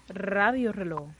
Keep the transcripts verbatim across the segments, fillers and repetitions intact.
Radio Reloj.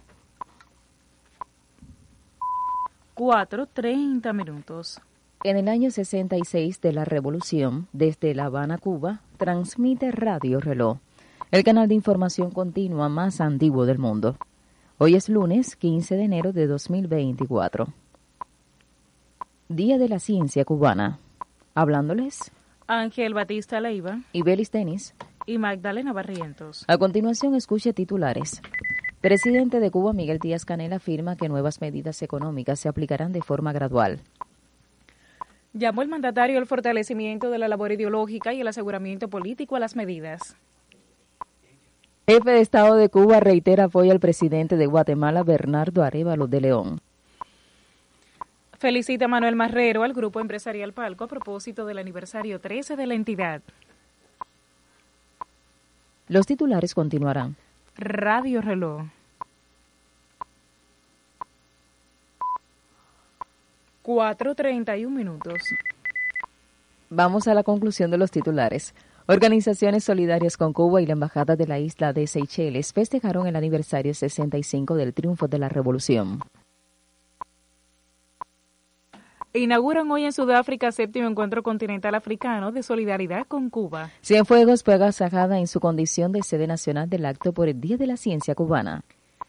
cuatro treinta minutos. En el año sesenta y seis de la Revolución, desde La Habana, Cuba, transmite Radio Reloj, el canal de información continua más antiguo del mundo. Hoy es lunes quince de enero de dos mil veinticuatro. Día de la Ciencia Cubana. Hablándoles Ángel Batista Leiva y Belis Tenis y Magdalena Barrientos. A continuación, escuche titulares. Presidente de Cuba, Miguel Díaz-Canel, afirma que nuevas medidas económicas se aplicarán de forma gradual. Llamó el mandatario al fortalecimiento de la labor ideológica y el aseguramiento político a las medidas. Jefe de Estado de Cuba reitera apoyo al presidente de Guatemala, Bernardo Arévalo de León. Felicita a Manuel Marrero al Grupo Empresarial Palco a propósito del aniversario trece de la entidad. Los titulares continuarán. Radio Reloj. cuatro treinta y un minutos. Vamos a la conclusión de los titulares. Organizaciones solidarias con Cuba y la Embajada de la isla de Seychelles festejaron el aniversario sesenta y cinco del triunfo de la Revolución. Inauguran hoy en Sudáfrica séptimo encuentro continental africano de solidaridad con Cuba. Cienfuegos fue agasajada en su condición de sede nacional del acto por el Día de la Ciencia Cubana.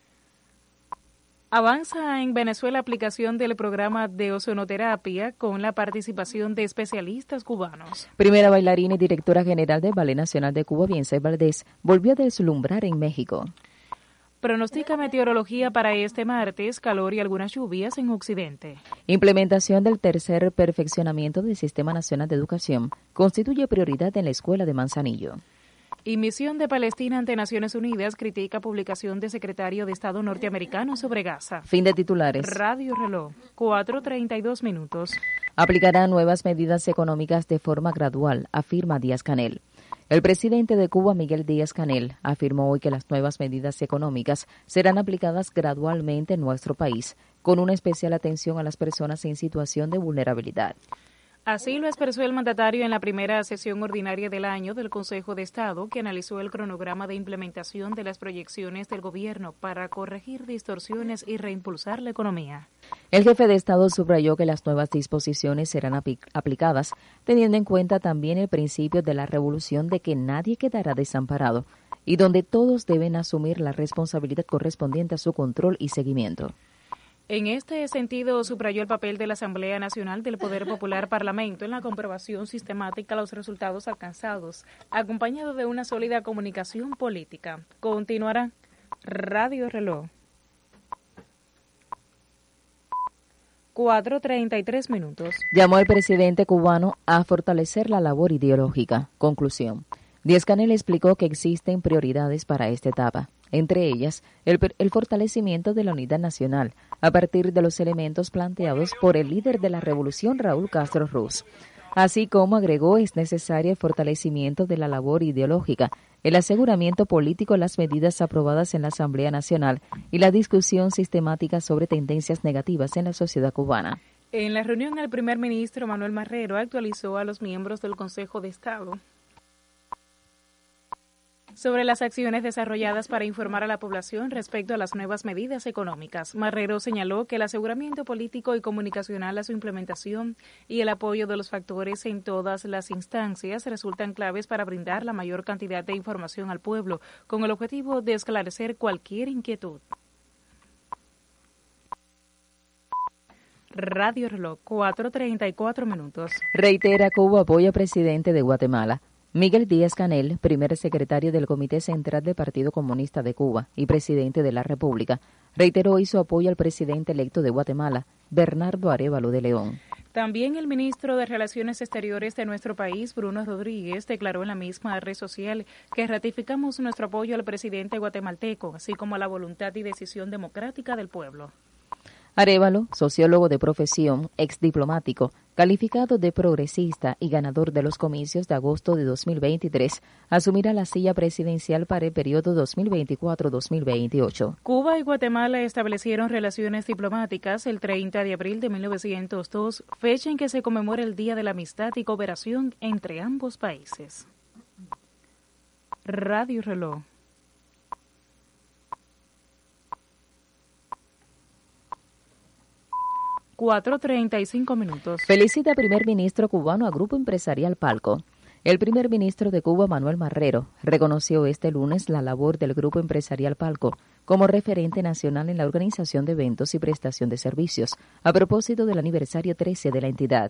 Avanza en Venezuela aplicación del programa de ozonoterapia con la participación de especialistas cubanos. Primera bailarina y directora general del Ballet Nacional de Cuba, Biense Valdés, volvió a deslumbrar en México. Pronostica meteorología para este martes, calor y algunas lluvias en Occidente. Implementación del tercer perfeccionamiento del Sistema Nacional de Educación constituye prioridad en la Escuela de Manzanillo. Y misión de Palestina ante Naciones Unidas critica publicación de secretario de Estado norteamericano sobre Gaza. Fin de titulares. Radio Reloj, cuatro treinta y dos minutos. Aplicará nuevas medidas económicas de forma gradual, afirma Díaz-Canel. El presidente de Cuba, Miguel Díaz-Canel, afirmó hoy que las nuevas medidas económicas serán aplicadas gradualmente en nuestro país, con una especial atención a las personas en situación de vulnerabilidad. Así lo expresó el mandatario en la primera sesión ordinaria del año del Consejo de Estado, que analizó el cronograma de implementación de las proyecciones del gobierno para corregir distorsiones y reimpulsar la economía. El jefe de Estado subrayó que las nuevas disposiciones serán aplicadas teniendo en cuenta también el principio de la revolución de que nadie quedará desamparado y donde todos deben asumir la responsabilidad correspondiente a su control y seguimiento. En este sentido, subrayó el papel de la Asamblea Nacional del Poder Popular Parlamento en la comprobación sistemática de los resultados alcanzados, acompañado de una sólida comunicación política. Continuará Radio Reloj. cuatro treinta y tres minutos. Llamó al presidente cubano a fortalecer la labor ideológica. Conclusión. Díaz-Canel explicó que existen prioridades para esta etapa, entre ellas el, el fortalecimiento de la unidad nacional a partir de los elementos planteados por el líder de la revolución, Raúl Castro Ruz. Así como agregó, es necesario el fortalecimiento de la labor ideológica, el aseguramiento político, las medidas aprobadas en la Asamblea Nacional y la discusión sistemática sobre tendencias negativas en la sociedad cubana. En la reunión, el primer ministro Manuel Marrero actualizó a los miembros del Consejo de Estado sobre las acciones desarrolladas para informar a la población respecto a las nuevas medidas económicas. Marrero señaló que el aseguramiento político y comunicacional a su implementación y el apoyo de los factores en todas las instancias resultan claves para brindar la mayor cantidad de información al pueblo, con el objetivo de esclarecer cualquier inquietud. Radio Reloj, cuatro treinta y cuatro minutos. Reitera Cuba apoya al presidente de Guatemala. Miguel Díaz-Canel, primer secretario del Comité Central del Partido Comunista de Cuba y presidente de la República, reiteró hoy su apoyo al presidente electo de Guatemala, Bernardo Arévalo de León. También el ministro de Relaciones Exteriores de nuestro país, Bruno Rodríguez, declaró en la misma red social que ratificamos nuestro apoyo al presidente guatemalteco, así como a la voluntad y decisión democrática del pueblo. Arévalo, sociólogo de profesión, exdiplomático, calificado de progresista y ganador de los comicios de agosto de dos mil veintitrés, asumirá la silla presidencial para el periodo dos mil veinticuatro a dos mil veintiocho. Cuba y Guatemala establecieron relaciones diplomáticas el treinta de abril de mil novecientos dos, fecha en que se conmemora el Día de la Amistad y Cooperación entre ambos países. Radio Reloj. cuatro treinta y cinco minutos. Felicita primer ministro cubano a Grupo Empresarial Palco. El primer ministro de Cuba, Manuel Marrero, reconoció este lunes la labor del Grupo Empresarial Palco como referente nacional en la organización de eventos y prestación de servicios, a propósito del aniversario trece de la entidad.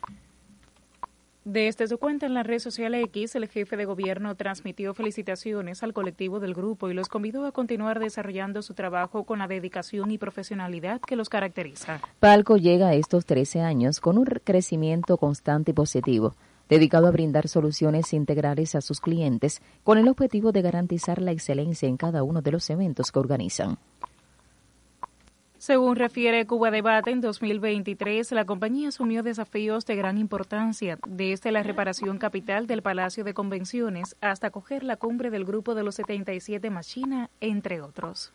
Desde su cuenta en la red social X, el jefe de gobierno transmitió felicitaciones al colectivo del grupo y los convidó a continuar desarrollando su trabajo con la dedicación y profesionalidad que los caracteriza. Palco llega a estos trece años con un crecimiento constante y positivo, dedicado a brindar soluciones integrales a sus clientes con el objetivo de garantizar la excelencia en cada uno de los eventos que organizan. Según refiere Cuba Debate, en dos mil veintitrés la compañía asumió desafíos de gran importancia, desde la reparación capital del Palacio de Convenciones hasta acoger la cumbre del Grupo de los setenta y siete más China, entre otros.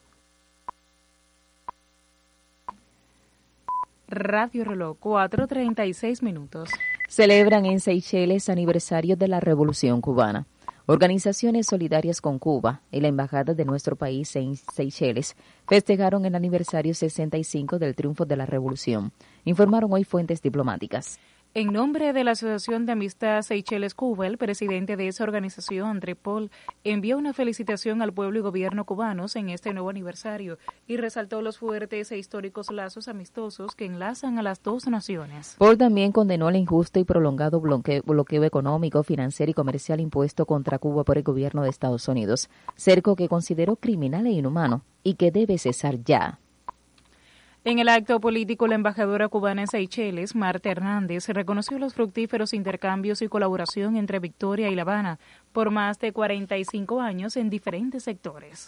Radio Reloj, cuatro treinta y seis minutos. Celebran en Seychelles aniversario de la Revolución Cubana. Organizaciones solidarias con Cuba y la Embajada de nuestro país en Seychelles festejaron el aniversario sesenta y cinco del triunfo de la Revolución, informaron hoy fuentes diplomáticas. En nombre de la Asociación de Amistad Seychelles-Cuba, el presidente de esa organización, André Paul, envió una felicitación al pueblo y gobierno cubanos en este nuevo aniversario y resaltó los fuertes e históricos lazos amistosos que enlazan a las dos naciones. Paul también condenó el injusto y prolongado bloqueo, bloqueo económico, financiero y comercial impuesto contra Cuba por el gobierno de Estados Unidos, cerco que consideró criminal e inhumano y que debe cesar ya. En el acto político, la embajadora cubana en Seychelles, Marta Hernández, reconoció los fructíferos intercambios y colaboración entre Victoria y La Habana por más de cuarenta y cinco años en diferentes sectores.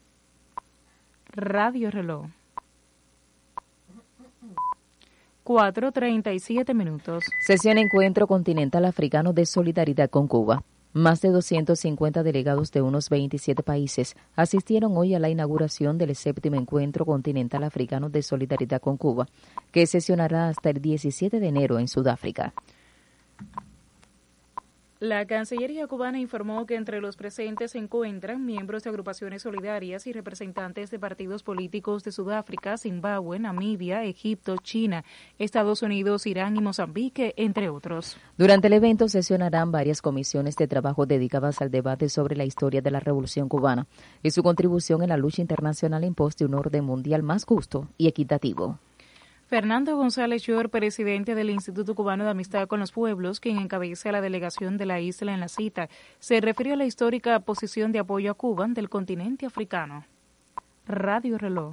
Radio Reloj. cuatro treinta y siete minutos. Sesión Encuentro Continental Africano de Solidaridad con Cuba. Más de doscientos cincuenta delegados de unos veintisiete países asistieron hoy a la inauguración del séptimo Encuentro Continental Africano de Solidaridad con Cuba, que sesionará hasta el diecisiete de enero en Sudáfrica. La Cancillería cubana informó que entre los presentes se encuentran miembros de agrupaciones solidarias y representantes de partidos políticos de Sudáfrica, Zimbabue, Namibia, Egipto, China, Estados Unidos, Irán y Mozambique, entre otros. Durante el evento sesionarán varias comisiones de trabajo dedicadas al debate sobre la historia de la Revolución cubana y su contribución en la lucha internacional en pos de un orden mundial más justo y equitativo. Fernando González Llor, presidente del Instituto Cubano de Amistad con los Pueblos, quien encabeza la delegación de la isla en la cita, se refirió a la histórica posición de apoyo a Cuba del continente africano. Radio Reloj.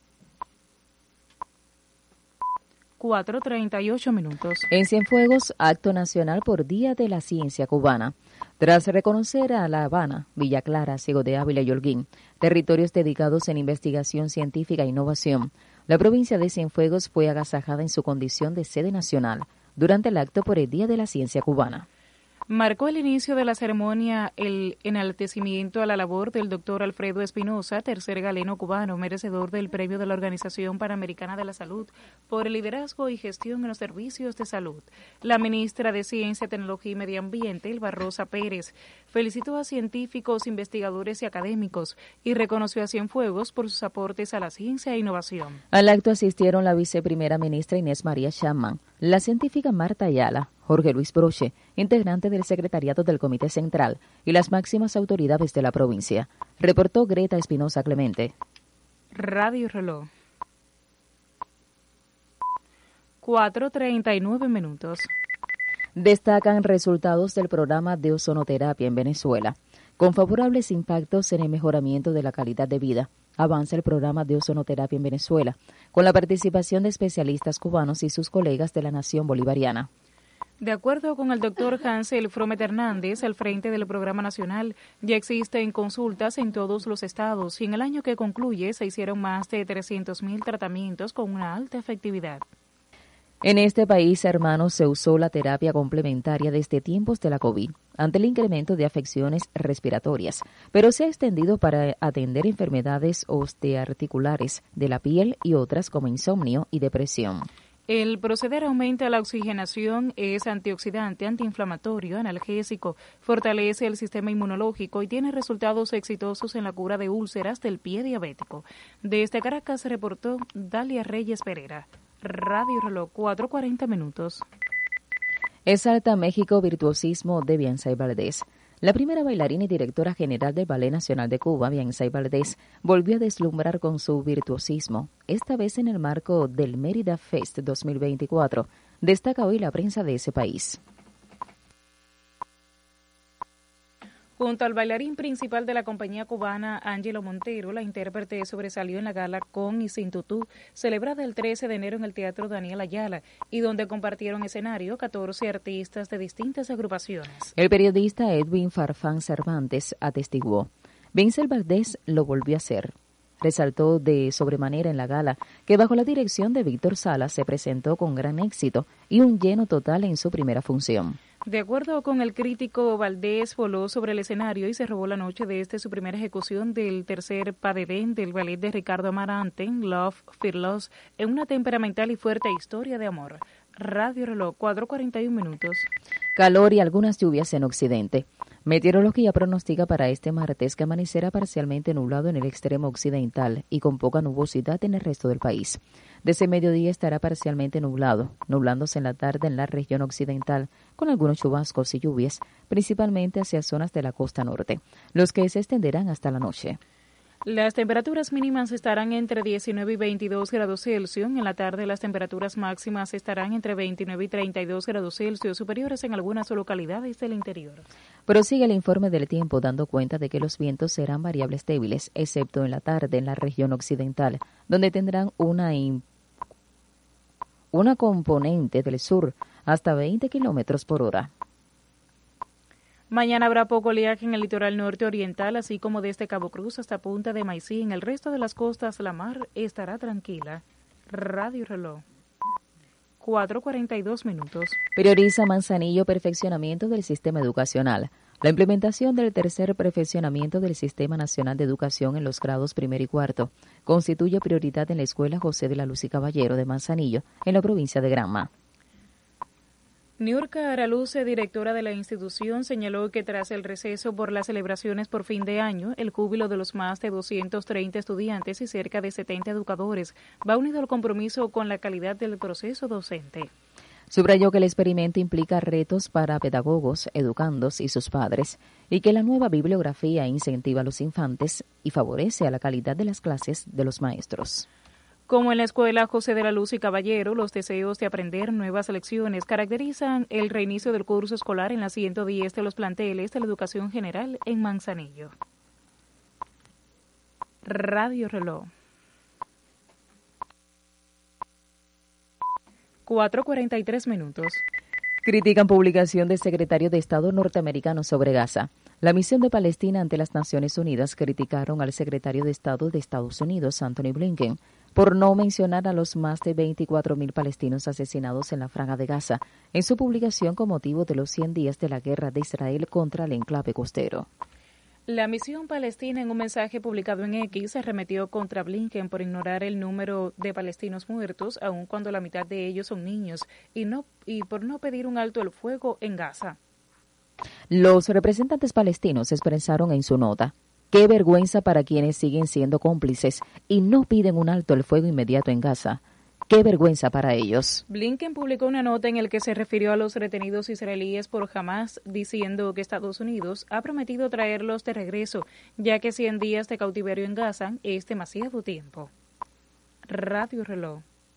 cuatro treinta y ocho minutos. En Cienfuegos, acto nacional por Día de la Ciencia Cubana. Tras reconocer a La Habana, Villa Clara, Ciego de Ávila y Holguín, territorios dedicados en investigación científica e innovación, la provincia de Cienfuegos fue agasajada en su condición de sede nacional durante el acto por el Día de la Ciencia Cubana. Marcó el inicio de la ceremonia el enaltecimiento a la labor del doctor Alfredo Espinosa, tercer galeno cubano, merecedor del premio de la Organización Panamericana de la Salud por el liderazgo y gestión en los servicios de salud. La ministra de Ciencia, Tecnología y Medio Ambiente, Elba Rosa Pérez, felicitó a científicos, investigadores y académicos y reconoció a Cienfuegos por sus aportes a la ciencia e innovación. Al acto asistieron la viceprimera ministra Inés María Chapman, la científica Marta Ayala, Jorge Luis Broche, integrante del secretariado del Comité Central, y las máximas autoridades de la provincia. Reportó Greta Espinosa Clemente. Radio Reloj. cuatro treinta y nueve minutos. Destacan resultados del programa de ozonoterapia en Venezuela. Con favorables impactos en el mejoramiento de la calidad de vida, avanza el programa de ozonoterapia en Venezuela, con la participación de especialistas cubanos y sus colegas de la nación bolivariana. De acuerdo con el doctor Hansel Fromet Hernández, al frente del programa nacional, ya existen consultas en todos los estados y en el año que concluye se hicieron más de trescientos mil tratamientos con una alta efectividad. En este país, hermanos, se usó la terapia complementaria desde tiempos de la COVID, ante el incremento de afecciones respiratorias, pero se ha extendido para atender enfermedades osteoarticulares de la piel y otras como insomnio y depresión. El proceder aumenta la oxigenación, es antioxidante, antiinflamatorio, analgésico, fortalece el sistema inmunológico y tiene resultados exitosos en la cura de úlceras del pie diabético. Desde Caracas reportó Dalia Reyes Pereira. Radio Reloj, cuatro cuarenta minutos. Exalta México virtuosismo de Bianzay Valdés. La primera bailarina y directora general del Ballet Nacional de Cuba, Bianzay Valdés, volvió a deslumbrar con su virtuosismo, esta vez en el marco del Mérida Fest dos mil veinticuatro, destaca hoy la prensa de ese país. Junto al bailarín principal de la compañía cubana, Ángelo Montero, la intérprete sobresalió en la gala Con y Sin Tutú, celebrada el trece de enero en el Teatro Daniel Ayala, y donde compartieron escenario catorce artistas de distintas agrupaciones. El periodista Edwin Farfán Cervantes atestiguó: Bianzay Valdés lo volvió a hacer. Resaltó de sobremanera en la gala que bajo la dirección de Víctor Salas se presentó con gran éxito y un lleno total en su primera función. De acuerdo con el crítico, Valdés voló sobre el escenario y se robó la noche de este su primera ejecución del tercer pas de deux del ballet de Ricardo Amarante, Love, Fear, Loss, en una temperamental y fuerte historia de amor. Radio Reloj, cuatro cuarenta y uno minutos. Calor y algunas lluvias en Occidente. Meteorología pronostica para este martes que amanecerá parcialmente nublado en el extremo occidental y con poca nubosidad en el resto del país. Desde mediodía estará parcialmente nublado, nublándose en la tarde en la región occidental, con algunos chubascos y lluvias, principalmente hacia zonas de la costa norte, los que se extenderán hasta la noche. Las temperaturas mínimas estarán entre diecinueve y veintidós grados Celsius. En la tarde las temperaturas máximas estarán entre veintinueve y treinta y dos grados Celsius, superiores en algunas localidades del interior. Prosigue el informe del tiempo dando cuenta de que los vientos serán variables débiles, excepto en la tarde en la región occidental, donde tendrán una, in... una componente del sur hasta veinte kilómetros por hora. Mañana habrá poco oleaje en el litoral norte oriental, así como desde Cabo Cruz hasta Punta de Maicí. En el resto de las costas la mar estará tranquila. Radio Reloj, cuatro cuarenta y dos minutos. Prioriza Manzanillo perfeccionamiento del sistema educacional. La implementación del tercer perfeccionamiento del Sistema Nacional de Educación en los grados primero y cuarto constituye prioridad en la Escuela José de la Luz y Caballero de Manzanillo, en la provincia de Granma. Niurka Araluce, directora de la institución, señaló que tras el receso por las celebraciones por fin de año, el júbilo de los más de doscientos treinta estudiantes y cerca de setenta educadores va unido al compromiso con la calidad del proceso docente. Subrayó que el experimento implica retos para pedagogos, educandos y sus padres, y que la nueva bibliografía incentiva a los infantes y favorece a la calidad de las clases de los maestros. Como en la Escuela José de la Luz y Caballero, los deseos de aprender nuevas lecciones caracterizan el reinicio del curso escolar en la ciento diez de los planteles de la educación general en Manzanillo. Radio Reloj, cuatro cuarenta y tres minutos. Critican publicación del secretario de Estado norteamericano sobre Gaza. La misión de Palestina ante las Naciones Unidas criticaron al secretario de Estado de Estados Unidos, Anthony Blinken, por no mencionar a los más de veinticuatro mil palestinos asesinados en la Franja de Gaza en su publicación con motivo de los cien días de la guerra de Israel contra el enclave costero. La misión palestina, en un mensaje publicado en X, se arremetió contra Blinken por ignorar el número de palestinos muertos, aun cuando la mitad de ellos son niños, y, no, y por no pedir un alto el fuego en Gaza. Los representantes palestinos expresaron en su nota: qué vergüenza para quienes siguen siendo cómplices y no piden un alto el fuego inmediato en Gaza. ¡Qué vergüenza para ellos! Blinken publicó una nota en la que se refirió a los retenidos israelíes por Hamás, diciendo que Estados Unidos ha prometido traerlos de regreso, ya que cien días de cautiverio en Gaza es demasiado tiempo. Radio Reloj,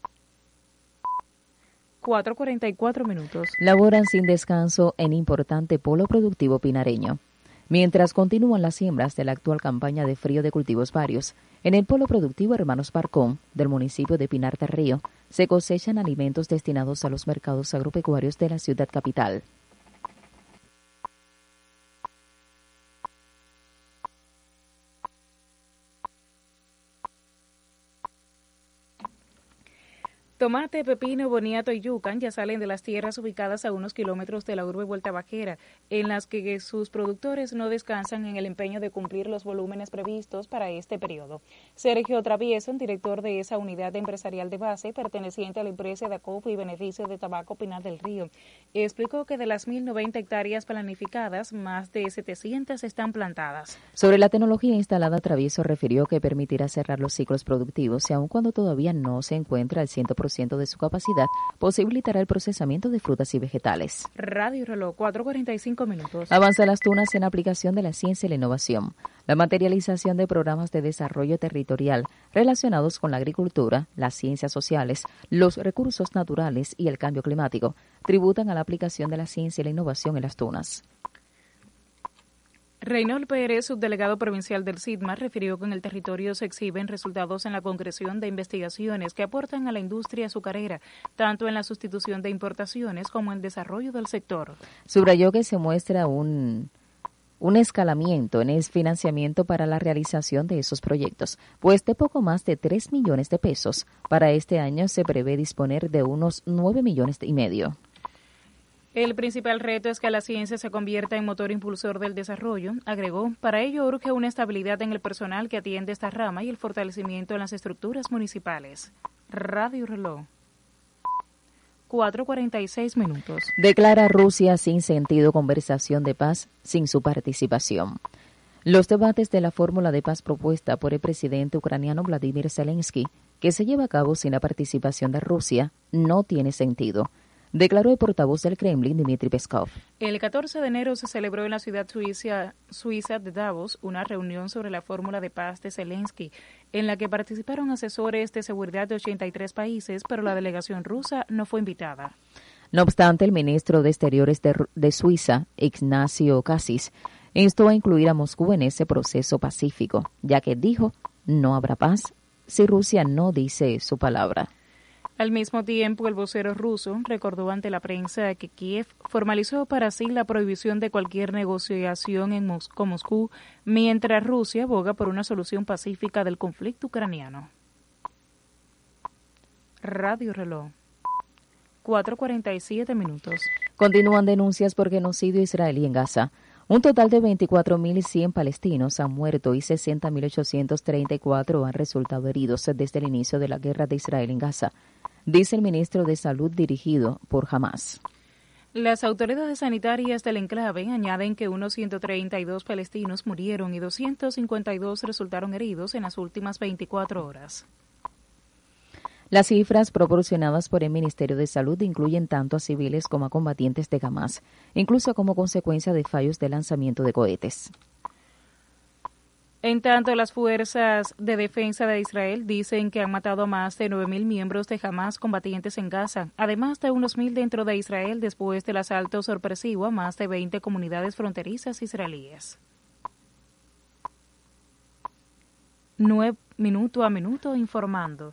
cuatro cuarenta y cuatro minutos. Laboran sin descanso en importante polo productivo pinareño. Mientras continúan las siembras de la actual campaña de frío de cultivos varios, en el polo productivo Hermanos Parcón, del municipio de Pinar del Río, se cosechan alimentos destinados a los mercados agropecuarios de la ciudad capital. Tomate, pepino, boniato y yuca ya salen de las tierras ubicadas a unos kilómetros de la urbe Vuelta Bajera, en las que sus productores no descansan en el empeño de cumplir los volúmenes previstos para este periodo. Sergio Travieso, director de esa unidad empresarial de base perteneciente a la empresa de acopio y beneficio de tabaco Pinar del Río, explicó que de las mil noventa hectáreas planificadas, más de setecientas están plantadas. Sobre la tecnología instalada, Travieso refirió que permitirá cerrar los ciclos productivos y aun cuando todavía no se encuentra al cien por ciento ciento de su capacidad, posibilitará el procesamiento de frutas y vegetales. Radio Reloj, cuatro cuarenta y cinco minutos. Avanza las tunas en aplicación de la ciencia y la innovación. La materialización de programas de desarrollo territorial relacionados con la agricultura, las ciencias sociales, los recursos naturales y el cambio climático tributan a la aplicación de la ciencia y la innovación en las tunas. Reynold Pérez, subdelegado provincial del SIDMA, refirió que en el territorio se exhiben resultados en la concreción de investigaciones que aportan a la industria azucarera, tanto en la sustitución de importaciones como en el desarrollo del sector. Subrayó que se muestra un, un escalamiento en el financiamiento para la realización de esos proyectos, pues de poco más de tres millones de pesos. Para este año se prevé disponer de unos nueve millones y medio. El principal reto es que la ciencia se convierta en motor impulsor del desarrollo, agregó. Para ello urge una estabilidad en el personal que atiende esta rama y el fortalecimiento en las estructuras municipales. Radio Reloj. cuatro cuarenta y seis minutos. Declara Rusia sin sentido conversación de paz sin su participación. Los debates de la fórmula de paz propuesta por el presidente ucraniano Vladimir Zelensky, que se lleva a cabo sin la participación de Rusia, no tiene sentido, declaró el portavoz del Kremlin, Dmitry Peskov. El catorce de enero se celebró en la ciudad suiza, suiza de Davos una reunión sobre la fórmula de paz de Zelensky, en la que participaron asesores de seguridad de ochenta y tres países, pero la delegación rusa no fue invitada. No obstante, el ministro de Exteriores de, de Suiza, Ignacio Cassis, instó a incluir a Moscú en ese proceso pacífico, ya que dijo, no habrá paz si Rusia no dice su palabra. Al mismo tiempo, el vocero ruso recordó ante la prensa que Kiev formalizó para sí la prohibición de cualquier negociación en Mos- con Moscú, mientras Rusia aboga por una solución pacífica del conflicto ucraniano. Radio Reloj. cuatro cuarenta y siete minutos. Continúan denuncias por genocidio israelí en Gaza. Un total de veinticuatro mil cien palestinos han muerto y sesenta mil ochocientos treinta y cuatro han resultado heridos desde el inicio de la guerra de Israel en Gaza, dice el ministro de Salud dirigido por Hamas. Las autoridades sanitarias del enclave añaden que unos ciento treinta y dos palestinos murieron y doscientos cincuenta y dos resultaron heridos en las últimas veinticuatro horas. Las cifras proporcionadas por el Ministerio de Salud incluyen tanto a civiles como a combatientes de Hamas, incluso como consecuencia de fallos de lanzamiento de cohetes. En tanto, las fuerzas de defensa de Israel dicen que han matado a más de nueve mil miembros de Hamas combatientes en Gaza, además de unos mil dentro de Israel después del asalto sorpresivo a más de veinte comunidades fronterizas israelíes. Nueve, minuto a minuto informando.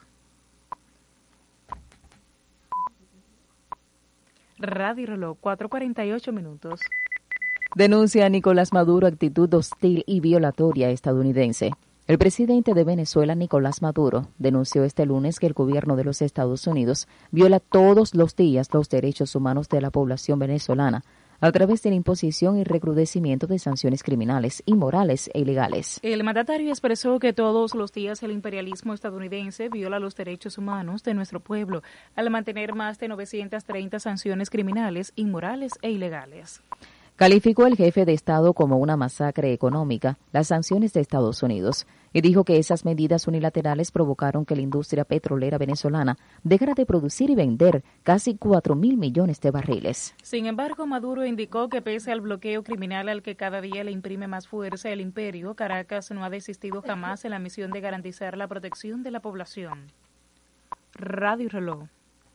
Radio Reloj, cuatro cuarenta y ocho minutos. Denuncia a Nicolás Maduro actitud hostil y violatoria estadounidense. El presidente de Venezuela, Nicolás Maduro, denunció este lunes que el gobierno de los Estados Unidos viola todos los días los derechos humanos de la población venezolana a través de la imposición y recrudecimiento de sanciones criminales, inmorales e ilegales. El mandatario expresó que todos los días el imperialismo estadounidense viola los derechos humanos de nuestro pueblo al mantener más de novecientas treinta sanciones criminales, inmorales e ilegales. Calificó el jefe de Estado como una masacre económica las sanciones de Estados Unidos y dijo que esas medidas unilaterales provocaron que la industria petrolera venezolana dejara de producir y vender casi cuatro mil millones de barriles. Sin embargo, Maduro indicó que pese al bloqueo criminal al que cada día le imprime más fuerza el imperio, Caracas no ha desistido jamás en la misión de garantizar la protección de la población. Radio Reloj.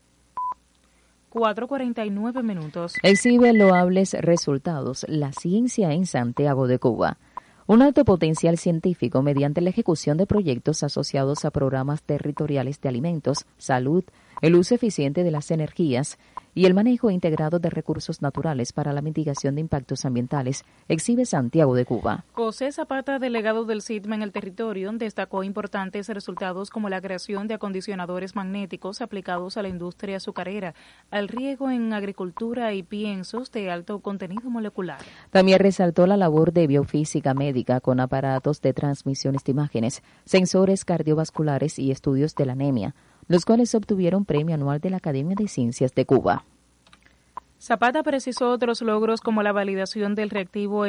cuatro cuarenta y nueve minutos. Exhibe loables resultados la ciencia en Santiago de Cuba. Un alto potencial científico mediante la ejecución de proyectos asociados a programas territoriales de alimentos, salud, el uso eficiente de las energías y el manejo integrado de recursos naturales para la mitigación de impactos ambientales, exhibe Santiago de Cuba. José Zapata, delegado del SIDMA en el territorio, destacó importantes resultados como la creación de acondicionadores magnéticos aplicados a la industria azucarera, al riego en agricultura y piensos de alto contenido molecular. También resaltó la labor de biofísica médica con aparatos de transmisiones de imágenes, sensores cardiovasculares y estudios de la anemia, los cuales obtuvieron premio anual de la Academia de Ciencias de Cuba. Zapata precisó otros logros como la validación del reactivo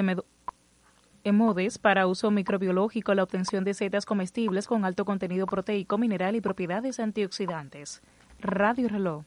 EMODES para uso microbiológico, la obtención de setas comestibles con alto contenido proteico, mineral y propiedades antioxidantes. Radio Reloj.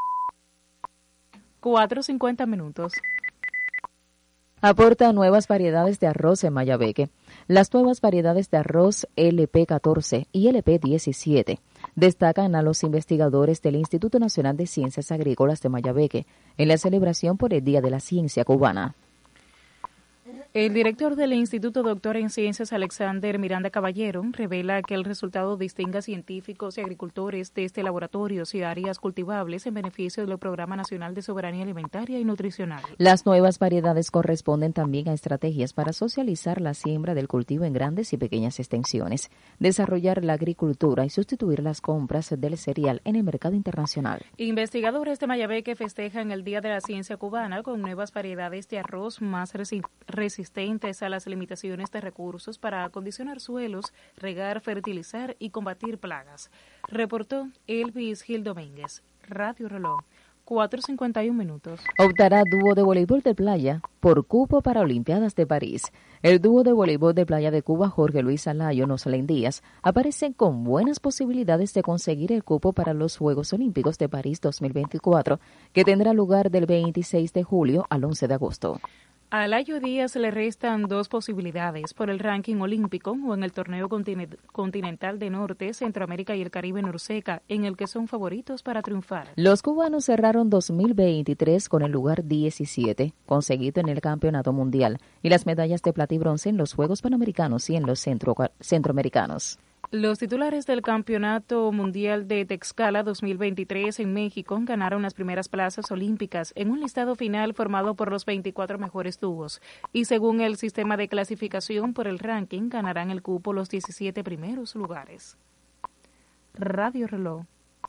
cuatro cincuenta minutos. Aporta nuevas variedades de arroz en Mayabeque. Las nuevas variedades de arroz L P catorce y L P diecisiete destacan a los investigadores del Instituto Nacional de Ciencias Agrícolas de Mayabeque en la celebración por el Día de la Ciencia Cubana. El director del Instituto, doctor en Ciencias, Alexander Miranda Caballero, revela que el resultado distingue a científicos y agricultores desde laboratorios y áreas cultivables en beneficio del Programa Nacional de Soberanía Alimentaria y Nutricional. Las nuevas variedades corresponden también a estrategias para socializar la siembra del cultivo en grandes y pequeñas extensiones, desarrollar la agricultura y sustituir las compras del cereal en el mercado internacional. Investigadores de Mayabeque festejan el Día de la Ciencia Cubana con nuevas variedades de arroz más resistentes resistentes a las limitaciones de recursos para acondicionar suelos, regar, fertilizar y combatir plagas. Reportó Elvis Gil Domínguez. Radio Reloj. cuatro cincuenta y un minutos. Optará dúo de voleibol de playa por cupo para Olimpiadas de París. El dúo de voleibol de playa de Cuba, Jorge Luis Alayo Noselén Díaz, aparecen con buenas posibilidades de conseguir el cupo para los Juegos Olímpicos de París dos mil veinticuatro, que tendrá lugar del veintiséis de julio al once de agosto. A Alayo Díaz le restan dos posibilidades por el ranking olímpico o en el torneo continental de Norte, Centroamérica y el Caribe Norseca, en el que son favoritos para triunfar. Los cubanos cerraron dos mil veintitrés con el lugar diecisiete, conseguido en el Campeonato Mundial, y las medallas de plata y bronce en los Juegos Panamericanos y en los centro, centroamericanos. Los titulares del Campeonato Mundial de Tlaxcala dos mil veintitrés en México ganaron las primeras plazas olímpicas en un listado final formado por los veinticuatro mejores dúos y según el sistema de clasificación por el ranking ganarán el cupo los diecisiete primeros lugares. Radio Reloj.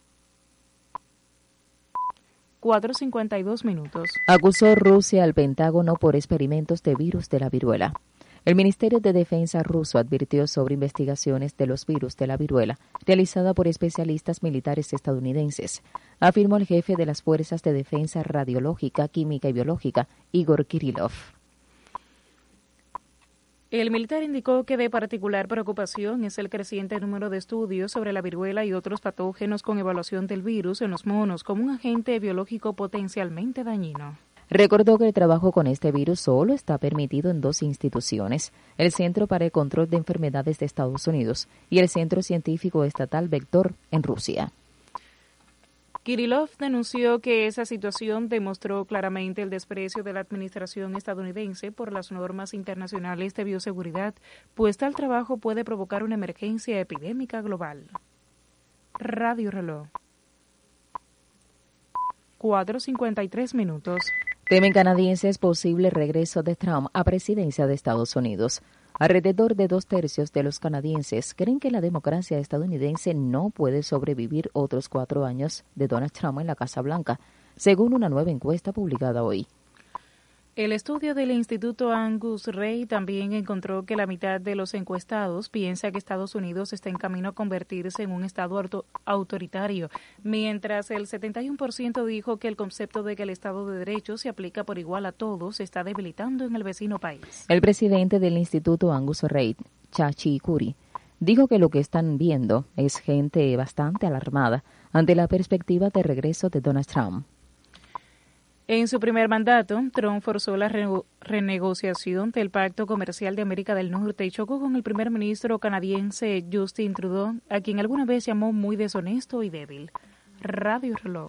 cuatro cincuenta y dos minutos. Acusó Rusia al Pentágono por experimentos de virus de la viruela. El Ministerio de Defensa ruso advirtió sobre investigaciones de los virus de la viruela realizada por especialistas militares estadounidenses, afirmó el jefe de las Fuerzas de Defensa Radiológica, Química y Biológica, Igor Kirillov. El militar indicó que de particular preocupación es el creciente número de estudios sobre la viruela y otros patógenos con evaluación del virus en los monos como un agente biológico potencialmente dañino. Recordó que el trabajo con este virus solo está permitido en dos instituciones, el Centro para el Control de Enfermedades de Estados Unidos y el Centro Científico Estatal Vector en Rusia. Kirillov denunció que esa situación demostró claramente el desprecio de la administración estadounidense por las normas internacionales de bioseguridad, pues tal trabajo puede provocar una emergencia epidémica global. Radio Reloj. cuatro cincuenta y tres minutos. Temen canadienses posible regreso de Trump a presidencia de Estados Unidos. Alrededor de dos tercios de los canadienses creen que la democracia estadounidense no puede sobrevivir otros cuatro años de Donald Trump en la Casa Blanca, según una nueva encuesta publicada hoy. El estudio del Instituto Angus Reid también encontró que la mitad de los encuestados piensa que Estados Unidos está en camino a convertirse en un estado auto- autoritario, mientras el setenta y uno por ciento dijo que el concepto de que el Estado de Derecho se aplica por igual a todos se está debilitando en el vecino país. El presidente del Instituto Angus Reid, Chachi Curi, dijo que lo que están viendo es gente bastante alarmada ante la perspectiva de regreso de Donald Trump. En su primer mandato, Trump forzó la re- renegociación del Pacto Comercial de América del Norte y chocó con el primer ministro canadiense Justin Trudeau, a quien alguna vez llamó muy deshonesto y débil. Radio Reloj.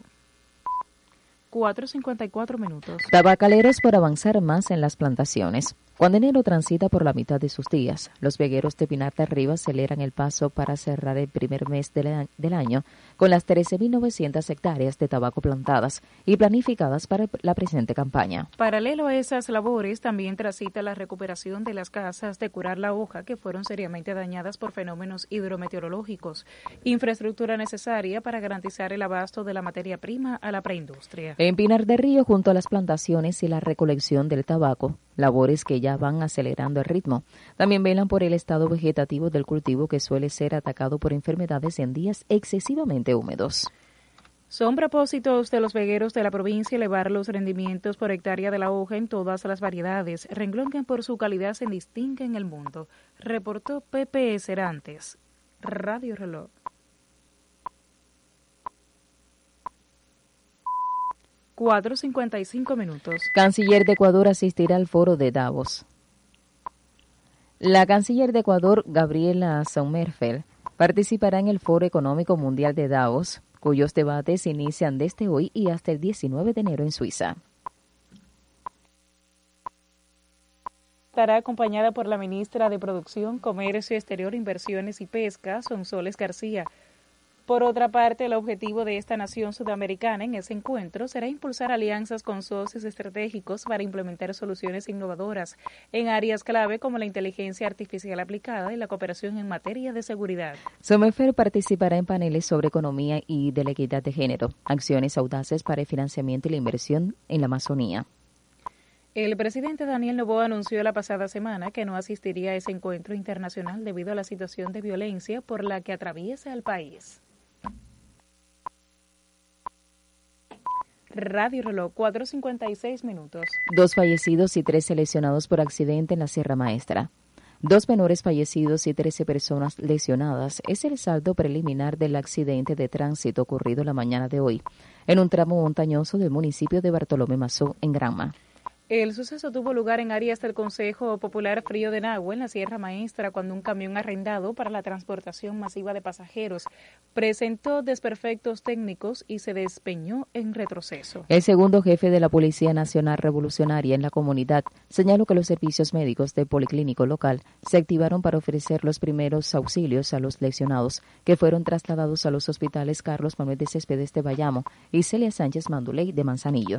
cuatro cincuenta y cuatro minutos. Tabacaleros por avanzar más en las plantaciones. Cuando enero transita por la mitad de sus días, los vegueros de Pinar de Arriba aceleran el paso para cerrar el primer mes del, del año con las trece mil novecientas hectáreas de tabaco plantadas y planificadas para la presente campaña. Paralelo a esas labores, también transita la recuperación de las casas de curar la hoja que fueron seriamente dañadas por fenómenos hidrometeorológicos, infraestructura necesaria para garantizar el abasto de la materia prima a la preindustria. En Pinar de Río, junto a las plantaciones y la recolección del tabaco, labores que ya van acelerando el ritmo. También velan por el estado vegetativo del cultivo que suele ser atacado por enfermedades en días excesivamente húmedos. Son propósitos de los vegueros de la provincia elevar los rendimientos por hectárea de la hoja en todas las variedades, renglón que por su calidad se distingue en el mundo, reportó Pepe Cerantes. Radio Reloj. cuatro cincuenta y cinco minutos. Canciller de Ecuador asistirá al foro de Davos. La canciller de Ecuador, Gabriela Sommerfeld, participará en el Foro Económico Mundial de Davos, cuyos debates inician desde hoy y hasta el diecinueve de enero en Suiza. Estará acompañada por la ministra de Producción, Comercio Exterior, Inversiones y Pesca, Sonsoles García. Por otra parte, el objetivo de esta nación sudamericana en ese encuentro será impulsar alianzas con socios estratégicos para implementar soluciones innovadoras en áreas clave como la inteligencia artificial aplicada y la cooperación en materia de seguridad. Sommerfeld participará en paneles sobre economía y de la equidad de género, acciones audaces para el financiamiento y la inversión en la Amazonía. El presidente Daniel Noboa anunció la pasada semana que no asistiría a ese encuentro internacional debido a la situación de violencia por la que atraviesa el país. Radio Reloj, cuatro cincuenta y seis minutos. Dos fallecidos y tres lesionados por accidente en la Sierra Maestra. Dos menores fallecidos y trece personas lesionadas es el saldo preliminar del accidente de tránsito ocurrido la mañana de hoy en un tramo montañoso del municipio de Bartolomé Mazó, en Granma. El suceso tuvo lugar en áreas del Consejo Popular Frío de Nagua, en la Sierra Maestra, cuando un camión arrendado para la transportación masiva de pasajeros presentó desperfectos técnicos y se despeñó en retroceso. El segundo jefe de la Policía Nacional Revolucionaria en la comunidad señaló que los servicios médicos del policlínico local se activaron para ofrecer los primeros auxilios a los lesionados, que fueron trasladados a los hospitales Carlos Manuel de Céspedes de Bayamo y Celia Sánchez Manduley de Manzanillo.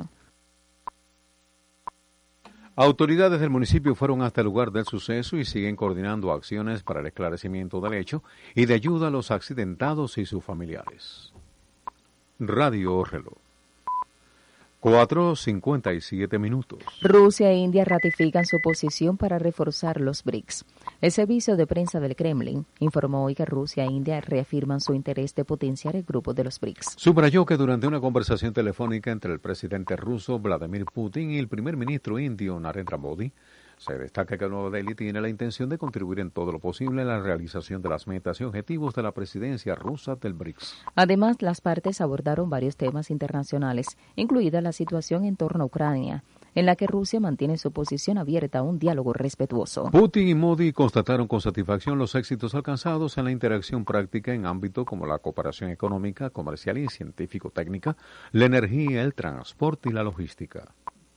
Autoridades del municipio fueron hasta el lugar del suceso y siguen coordinando acciones para el esclarecimiento del hecho y de ayuda a los accidentados y sus familiares. Radio Reloj. cuatro cincuenta y siete minutos. Rusia e India ratifican su posición para reforzar los BRICS. El servicio de prensa del Kremlin informó hoy que Rusia e India reafirman su interés de potenciar el grupo de los BRICS. Subrayó que durante una conversación telefónica entre el presidente ruso Vladimir Putin y el primer ministro indio Narendra Modi, se destaca que Nueva Delhi tiene la intención de contribuir en todo lo posible a la realización de las metas y objetivos de la presidencia rusa del BRICS. Además, las partes abordaron varios temas internacionales, incluida la situación en torno a Ucrania, en la que Rusia mantiene su posición abierta a un diálogo respetuoso. Putin y Modi constataron con satisfacción los éxitos alcanzados en la interacción práctica en ámbitos como la cooperación económica, comercial y científico-técnica, la energía, el transporte y la logística.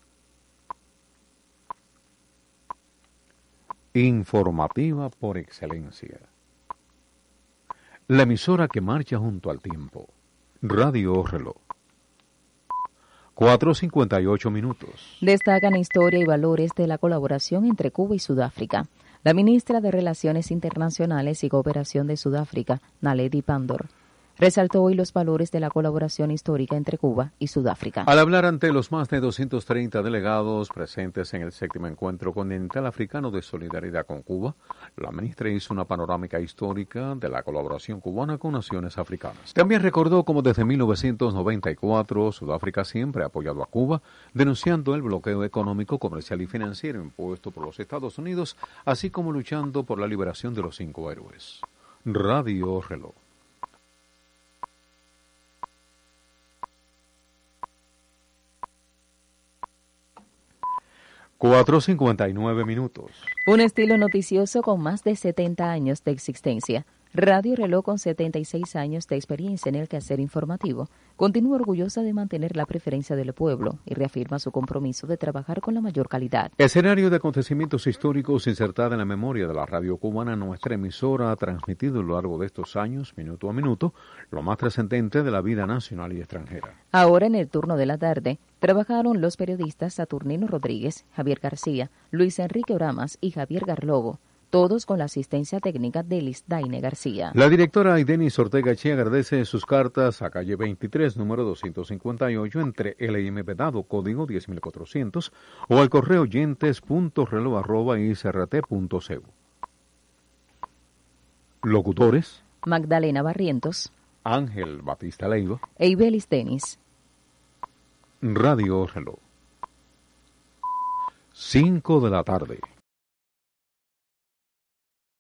Informativa por excelencia. La emisora que marcha junto al tiempo. Radio Reloj. cuatro cincuenta y ocho minutos. Destacan historia y valores de la colaboración entre Cuba y Sudáfrica. La ministra de Relaciones Internacionales y Cooperación de Sudáfrica, Naledi Pandor, resaltó hoy los valores de la colaboración histórica entre Cuba y Sudáfrica. Al hablar ante los más de doscientos treinta delegados presentes en el séptimo Encuentro Continental Africano de Solidaridad con Cuba, la ministra hizo una panorámica histórica de la colaboración cubana con naciones africanas. También recordó cómo desde mil novecientos noventa y cuatro Sudáfrica siempre ha apoyado a Cuba, denunciando el bloqueo económico, comercial y financiero impuesto por los Estados Unidos, así como luchando por la liberación de los cinco héroes. Radio Reloj. cuatro cincuenta y nueve minutos. Un estilo noticioso con más de setenta años de existencia. Radio Reloj, con setenta y seis años de experiencia en el quehacer informativo, continúa orgullosa de mantener la preferencia del pueblo y reafirma su compromiso de trabajar con la mayor calidad. Escenario de acontecimientos históricos insertada en la memoria de la radio cubana, nuestra emisora ha transmitido a lo largo de estos años, minuto a minuto, lo más trascendente de la vida nacional y extranjera. Ahora, en el turno de la tarde, trabajaron los periodistas Saturnino Rodríguez, Javier García, Luis Enrique Oramas y Javier Garlobo, todos con la asistencia técnica de Lisdaine García. La directora Aidenis Ortega Che agradece sus cartas a calle veintitrés, número doscientos cincuenta y ocho, entre L M Vedado, código diez mil cuatrocientos, o al correo oyentes punto reloj arroba i c r t punto c u. Locutores: Magdalena Barrientos, Ángel Batista Leiva e Ibelis Denis. Radio Reloj. cinco de la tarde.